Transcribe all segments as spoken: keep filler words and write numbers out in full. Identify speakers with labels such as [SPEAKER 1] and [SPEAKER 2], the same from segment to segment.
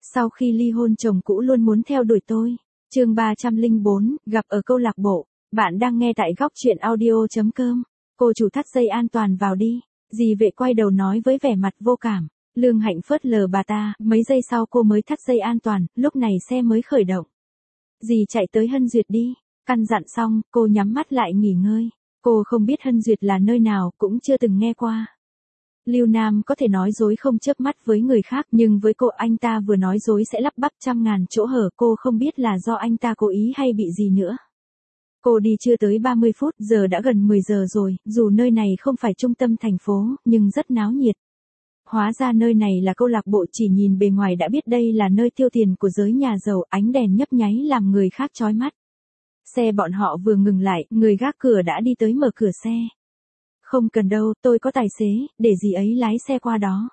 [SPEAKER 1] Sau khi ly hôn chồng cũ luôn muốn theo đuổi tôi. Chương ba trăm lẻ bốn, gặp ở câu lạc bộ. Bạn đang nghe tại góc truyện audio chấm com. Cô chủ thắt dây an toàn vào đi. Dì vệ quay đầu nói với vẻ mặt vô cảm. Lương Hạnh phớt lờ bà ta, mấy giây sau cô mới thắt dây an toàn, lúc này xe mới khởi động. Dì chạy tới Hân Duyệt đi. Căn dặn xong, cô nhắm mắt lại nghỉ ngơi. Cô không biết Hân Duyệt là nơi nào, cũng chưa từng nghe qua. Lưu Nam có thể nói dối không chớp mắt với người khác, nhưng với cô anh ta vừa nói dối sẽ lắp bắp trăm ngàn chỗ hở, cô không biết là do anh ta cố ý hay bị gì nữa. Cô đi chưa tới ba mươi phút, giờ đã gần mười giờ rồi, dù nơi này không phải trung tâm thành phố, nhưng rất náo nhiệt. Hóa ra nơi này là câu lạc bộ, chỉ nhìn bề ngoài đã biết đây là nơi tiêu tiền của giới nhà giàu, ánh đèn nhấp nháy làm người khác chói mắt. Xe bọn họ vừa ngừng lại, người gác cửa đã đi tới mở cửa xe. Không cần đâu, tôi có tài xế, để dì ấy lái xe qua đó.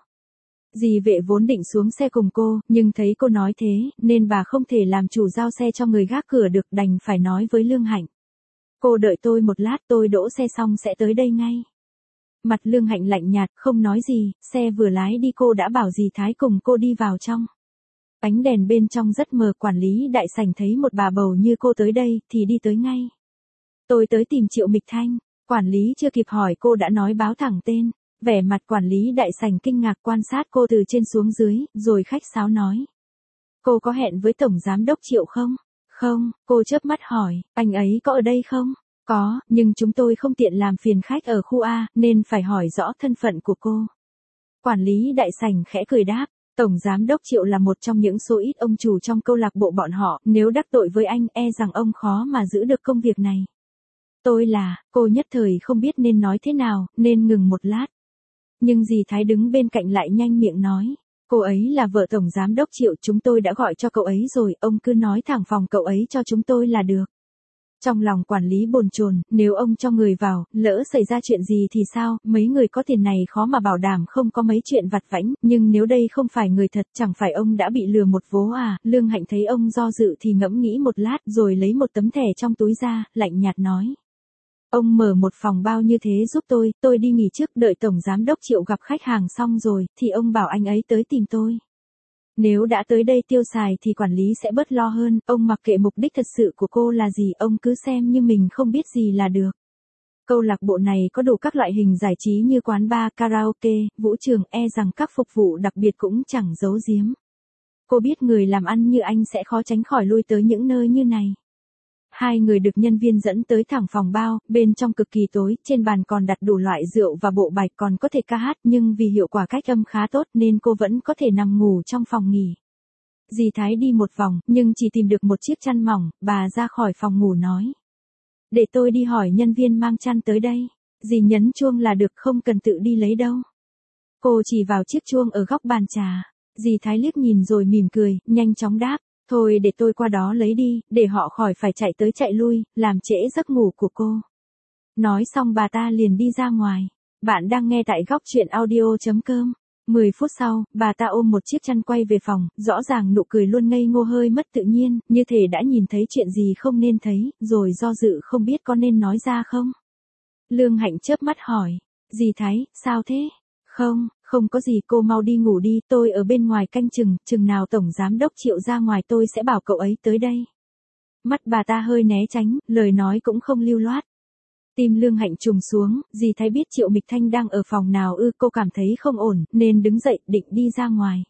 [SPEAKER 1] Dì vệ vốn định xuống xe cùng cô, nhưng thấy cô nói thế, nên bà không thể làm chủ giao xe cho người gác cửa được, đành phải nói với Lương Hạnh. Cô đợi tôi một lát, tôi đỗ xe xong sẽ tới đây ngay. Mặt Lương Hạnh lạnh nhạt, không nói gì, xe vừa lái đi cô đã bảo dì Thái cùng cô đi vào trong. Ánh đèn bên trong rất mờ, quản lý đại sảnh thấy một bà bầu như cô tới đây, thì đi tới ngay. Tôi tới tìm Triệu Mịch Thanh. Quản lý chưa kịp hỏi cô đã nói báo thẳng tên. Vẻ mặt quản lý đại sảnh kinh ngạc quan sát cô từ trên xuống dưới, rồi khách sáo nói. Cô có hẹn với Tổng Giám đốc Triệu không? Không, cô chớp mắt hỏi, anh ấy có ở đây không? Có, nhưng chúng tôi không tiện làm phiền khách ở khu A, nên phải hỏi rõ thân phận của cô. Quản lý đại sảnh khẽ cười đáp. Tổng Giám đốc Triệu là một trong những số ít ông chủ trong câu lạc bộ bọn họ, nếu đắc tội với anh e rằng ông khó mà giữ được công việc này. Tôi là, cô nhất thời không biết nên nói thế nào, nên ngừng một lát. Nhưng dì Thái đứng bên cạnh lại nhanh miệng nói, cô ấy là vợ Tổng Giám đốc Triệu, chúng tôi đã gọi cho cậu ấy rồi, ông cứ nói thẳng phòng cậu ấy cho chúng tôi là được. Trong lòng quản lý bồn chồn, nếu ông cho người vào, lỡ xảy ra chuyện gì thì sao, mấy người có tiền này khó mà bảo đảm không có mấy chuyện vặt vãnh, nhưng nếu đây không phải người thật, chẳng phải ông đã bị lừa một vố à. Lương Hạnh thấy ông do dự thì ngẫm nghĩ một lát, rồi lấy một tấm thẻ trong túi ra, lạnh nhạt nói. Ông mở một phòng bao như thế giúp tôi, tôi đi nghỉ trước, đợi Tổng Giám đốc Triệu gặp khách hàng xong rồi, thì ông bảo anh ấy tới tìm tôi. Nếu đã tới đây tiêu xài thì quản lý sẽ bớt lo hơn, ông mặc kệ mục đích thật sự của cô là gì, ông cứ xem như mình không biết gì là được. Câu lạc bộ này có đủ các loại hình giải trí như quán bar, karaoke, vũ trường, e rằng các phục vụ đặc biệt cũng chẳng giấu giếm. Cô biết người làm ăn như anh sẽ khó tránh khỏi lui tới những nơi như này. Hai người được nhân viên dẫn tới thẳng phòng bao, bên trong cực kỳ tối, trên bàn còn đặt đủ loại rượu và bộ bài, còn có thể ca hát, nhưng vì hiệu quả cách âm khá tốt nên cô vẫn có thể nằm ngủ trong phòng nghỉ. Dì Thái đi một vòng, nhưng chỉ tìm được một chiếc chăn mỏng, bà ra khỏi phòng ngủ nói. Để tôi đi hỏi nhân viên mang chăn tới đây. Dì nhấn chuông là được, không cần tự đi lấy đâu. Cô chỉ vào chiếc chuông ở góc bàn trà. Dì Thái liếc nhìn rồi mỉm cười, nhanh chóng đáp. Thôi để tôi qua đó lấy đi, để họ khỏi phải chạy tới chạy lui, làm trễ giấc ngủ của cô. Nói xong bà ta liền đi ra ngoài. Bạn đang nghe tại góc truyện audio chấm com. mười phút sau, bà ta ôm một chiếc chăn quay về phòng, rõ ràng nụ cười luôn ngây ngô hơi mất tự nhiên, như thể đã nhìn thấy chuyện gì không nên thấy, rồi do dự không biết có nên nói ra không. Lương Hạnh chớp mắt hỏi, dì Thái, sao thế? Không, không có gì, cô mau đi ngủ đi, tôi ở bên ngoài canh chừng, chừng nào Tổng Giám đốc Triệu ra ngoài tôi sẽ bảo cậu ấy tới đây. Mắt bà ta hơi né tránh, lời nói cũng không lưu loát. Tim Lương Hạnh trùng xuống, dì Thái biết Triệu Mịch Thanh đang ở phòng nào ư, cô cảm thấy không ổn, nên đứng dậy, định đi ra ngoài.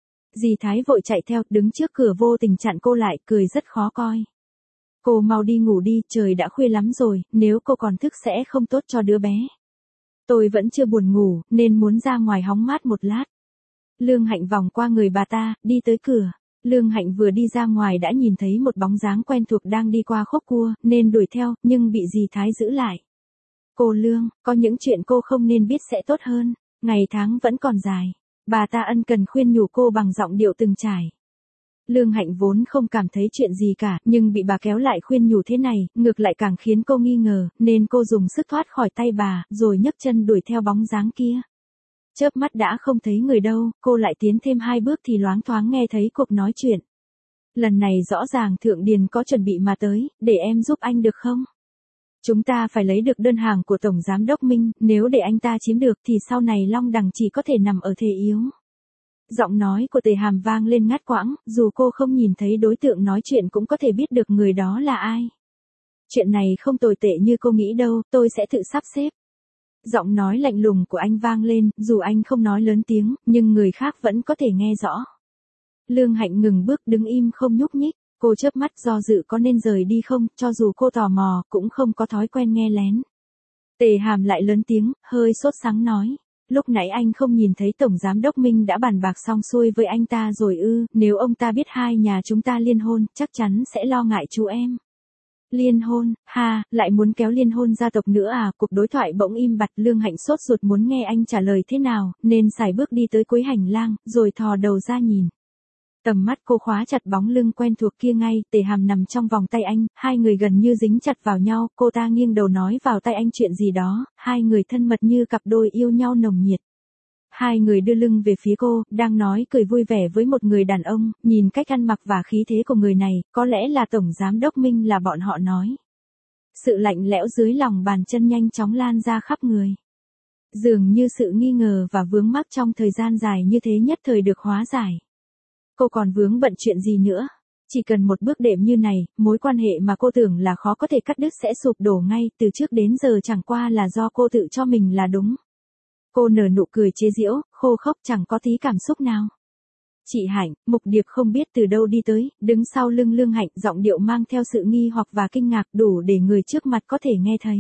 [SPEAKER 1] Dì Thái vội chạy theo, đứng trước cửa vô tình chặn cô lại, cười rất khó coi. Cô mau đi ngủ đi, trời đã khuya lắm rồi, nếu cô còn thức sẽ không tốt cho đứa bé. Tôi vẫn chưa buồn ngủ, nên muốn ra ngoài hóng mát một lát. Lương Hạnh vòng qua người bà ta, đi tới cửa. Lương Hạnh vừa đi ra ngoài đã nhìn thấy một bóng dáng quen thuộc đang đi qua khúc cua, nên đuổi theo, nhưng bị dì Thái giữ lại. Cô Lương, có những chuyện cô không nên biết sẽ tốt hơn, ngày tháng vẫn còn dài. Bà ta ân cần khuyên nhủ cô bằng giọng điệu từng trải. Lương Hạnh vốn không cảm thấy chuyện gì cả, nhưng bị bà kéo lại khuyên nhủ thế này, ngược lại càng khiến cô nghi ngờ, nên cô dùng sức thoát khỏi tay bà, rồi nhấc chân đuổi theo bóng dáng kia. Chớp mắt đã không thấy người đâu, cô lại tiến thêm hai bước thì loáng thoáng nghe thấy cuộc nói chuyện. Lần này rõ ràng Thượng Điền có chuẩn bị mà tới, để em giúp anh được không? Chúng ta phải lấy được đơn hàng của Tổng Giám đốc Minh, nếu để anh ta chiếm được thì sau này Long Đằng chỉ có thể nằm ở thế yếu. Giọng nói của Tề Hàm vang lên ngắt quãng, dù cô không nhìn thấy đối tượng nói chuyện cũng có thể biết được người đó là ai. Chuyện này không tồi tệ như cô nghĩ đâu, tôi sẽ tự sắp xếp. Giọng nói lạnh lùng của anh vang lên, dù anh không nói lớn tiếng, nhưng người khác vẫn có thể nghe rõ. Lương Hạnh ngừng bước đứng im không nhúc nhích, cô chớp mắt do dự có nên rời đi không, cho dù cô tò mò, cũng không có thói quen nghe lén. Tề Hàm lại lớn tiếng, hơi sốt sắng nói. Lúc nãy anh không nhìn thấy Tổng Giám Đốc Minh đã bàn bạc xong xuôi với anh ta rồi ư, nếu ông ta biết hai nhà chúng ta liên hôn, chắc chắn sẽ lo ngại chú em. Liên hôn, ha, lại muốn kéo liên hôn gia tộc nữa à, cuộc đối thoại bỗng im bặt. Lương Hạnh sốt ruột muốn nghe anh trả lời thế nào, nên sải bước đi tới cuối hành lang, rồi thò đầu ra nhìn. Tầm mắt cô khóa chặt bóng lưng quen thuộc kia ngay, Tề Hàm nằm trong vòng tay anh, hai người gần như dính chặt vào nhau, cô ta nghiêng đầu nói vào tay anh chuyện gì đó, hai người thân mật như cặp đôi yêu nhau nồng nhiệt. Hai người đưa lưng về phía cô, đang nói cười vui vẻ với một người đàn ông, nhìn cách ăn mặc và khí thế của người này, có lẽ là Tổng Giám Đốc Minh là bọn họ nói. Sự lạnh lẽo dưới lòng bàn chân nhanh chóng lan ra khắp người. Dường như sự nghi ngờ và vướng mắc trong thời gian dài như thế nhất thời được hóa giải. Cô còn vướng bận chuyện gì nữa? Chỉ cần một bước đệm như này, mối quan hệ mà cô tưởng là khó có thể cắt đứt sẽ sụp đổ ngay, từ trước đến giờ chẳng qua là do cô tự cho mình là đúng. Cô nở nụ cười chế giễu, khô khốc chẳng có tí cảm xúc nào. Chị Hạnh, Mục Điệp không biết từ đâu đi tới, đứng sau lưng Lương Hạnh, giọng điệu mang theo sự nghi hoặc và kinh ngạc đủ để người trước mặt có thể nghe thấy.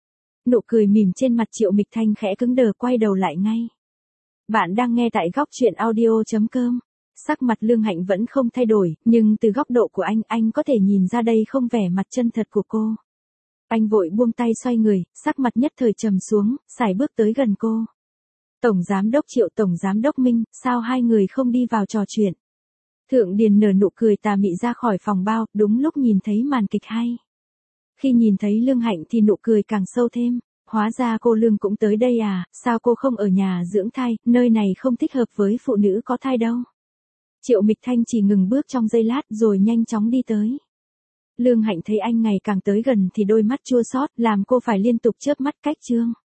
[SPEAKER 1] Nụ cười mỉm trên mặt Triệu Mịch Thanh khẽ cứng đờ, quay đầu lại ngay. Bạn đang nghe tại góc truyện audio chấm com. Sắc mặt Lương Hạnh vẫn không thay đổi, nhưng từ góc độ của anh, anh có thể nhìn ra đây không vẻ mặt chân thật của cô. Anh vội buông tay xoay người, sắc mặt nhất thời trầm xuống, sải bước tới gần cô. Tổng Giám Đốc Triệu, Tổng Giám Đốc Minh, sao hai người không đi vào trò chuyện? Thượng Điền nở nụ cười tà mị ra khỏi phòng bao, đúng lúc nhìn thấy màn kịch hay. Khi nhìn thấy Lương Hạnh thì nụ cười càng sâu thêm. Hóa ra cô Lương cũng tới đây à, sao cô không ở nhà dưỡng thai, nơi này không thích hợp với phụ nữ có thai đâu. Triệu Mịch Thanh chỉ ngừng bước trong giây lát rồi nhanh chóng đi tới. Lương Hạnh thấy anh ngày càng tới gần thì đôi mắt chua xót làm cô phải liên tục chớp mắt cách trương.